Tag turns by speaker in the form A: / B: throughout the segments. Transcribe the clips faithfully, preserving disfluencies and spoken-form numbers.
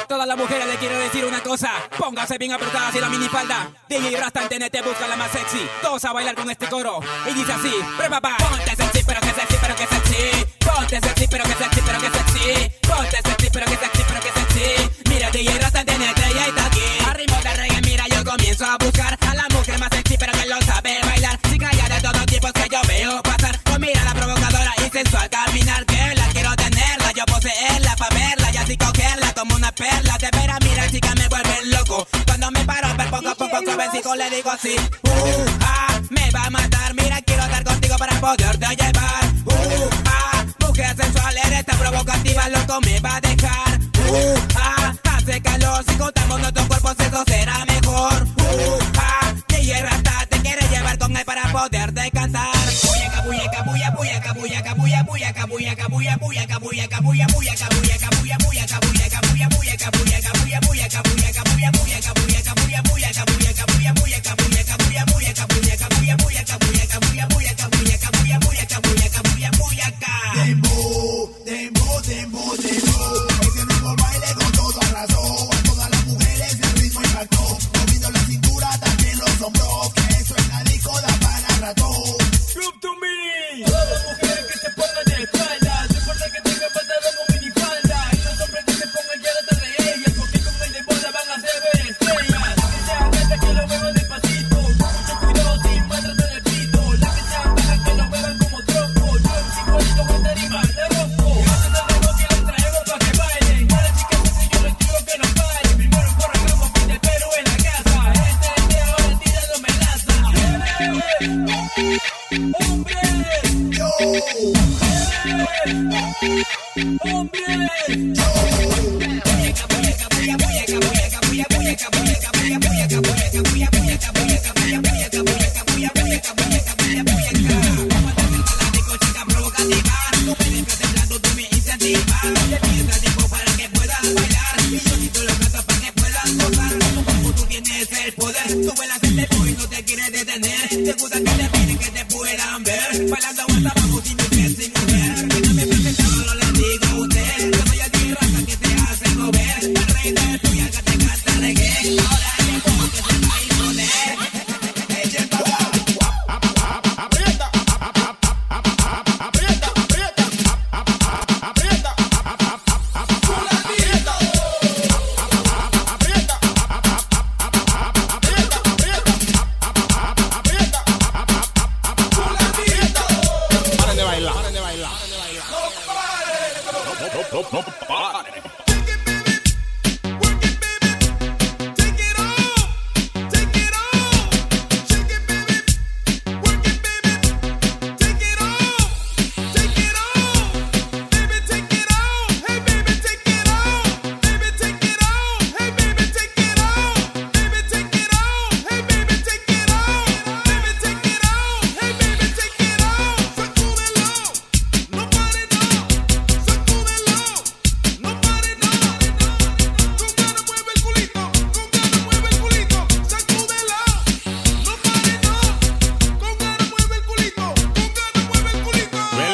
A: Todas las mujeres le quiero decir una cosa. Póngase bien apretadas y la minifalda. D J Rasta en T N T busca la más sexy. Todos a bailar con este coro. Y dice así, prepara. Ponte sexy, pero que sexy, pero que sexy. Ponte sexy, pero que sexy, pero que sexy. Ponte sexy, pero que sexy, pero que sexy. Mira, D J Rasta en T N T y ahí está aquí. A ritmo de reggae, mira, yo comienzo a buscar a la mujer más sexy, pero que lo sabe bailar. Chica ya de todos tipos que yo veo pasar. Con mirada provocadora y sensual caminar. Que la quiero tenerla, yo poseerla pa' verla y así cogerla como una perla. De veras, mira, chica, me vuelven loco. Cuando me paro a ver poco a poco suavecito le digo así. Uh, ah, me va a matar, mira, quiero estar contigo para poderte llevar. Uh, ah, mujer sensual, eres tan provocativa, loco, me va a dejar. Uh, ah, hace calor, si contamos nuestros cuerpos, eso será mejor. Uh, ah, D J Rasta te quiere llevar con él para poderte cantar. Buya, cabuya, buya, cabuya, cabuya, buya, cabuya, cabuya, buya, cabuya, cabuya, buya, cabuya, cabuya, buya, cabuya, cabuya, buya, cabuya, cabuya, buya, cabuya, cabuya, buya, cabuya, cabuya, buya, cabuya, cabuya, buya, cabuya, cabuya, buya, cabuya, cabuya, buya, cabuya, cabuya, buya, cabuya, cabuya, buya, cabuya, cabuya, buya, ca.
B: Dembow, dembow, dembow, dembow. Ese mismo baile con todo arrasó. A todas las mujeres el ritmo impactó. Moviendo la cintura, también los hombros. Que eso en la disco da para rato.
C: Group to me. Todas las mujeres que se pongan de espalda. No importa que tengan pantalón o minifalda. Y los hombres que se pongan ya detrás de ellas. Porque con el de bola van a ser ver estrellas. Que sean altas que lo muevan despacito. Con mucho cuidado sin maltratar el pito. Las que sean bajas que lo muevan como tronco. Yo sin poder con esta rima la rompo. Y este es el ritmo que les traemos pa' que bailen. A las chicas así yo les digo que no paren. Primero corramos fin de Perú en la casa. Este es de ahora tirando melaza. ¡Hombre!
B: Yo,
C: ¡Hombre!
A: Te gusta que te miren, que te puedan ver. Bailando hasta abajo sin mujer, sin mujer. Que no me presentaba, no le digo a usted. Yo soy el D J Rasta que te hace mover. El rey de tuya que te canta reggae. Ahora es como que se va a imponer.
B: echen pa' acá.
D: Aprieta, aprieta, aprieta, aprieta, aprieta,
E: No, no, pare.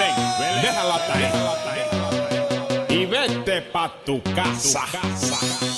D: y vete pa' tu casa.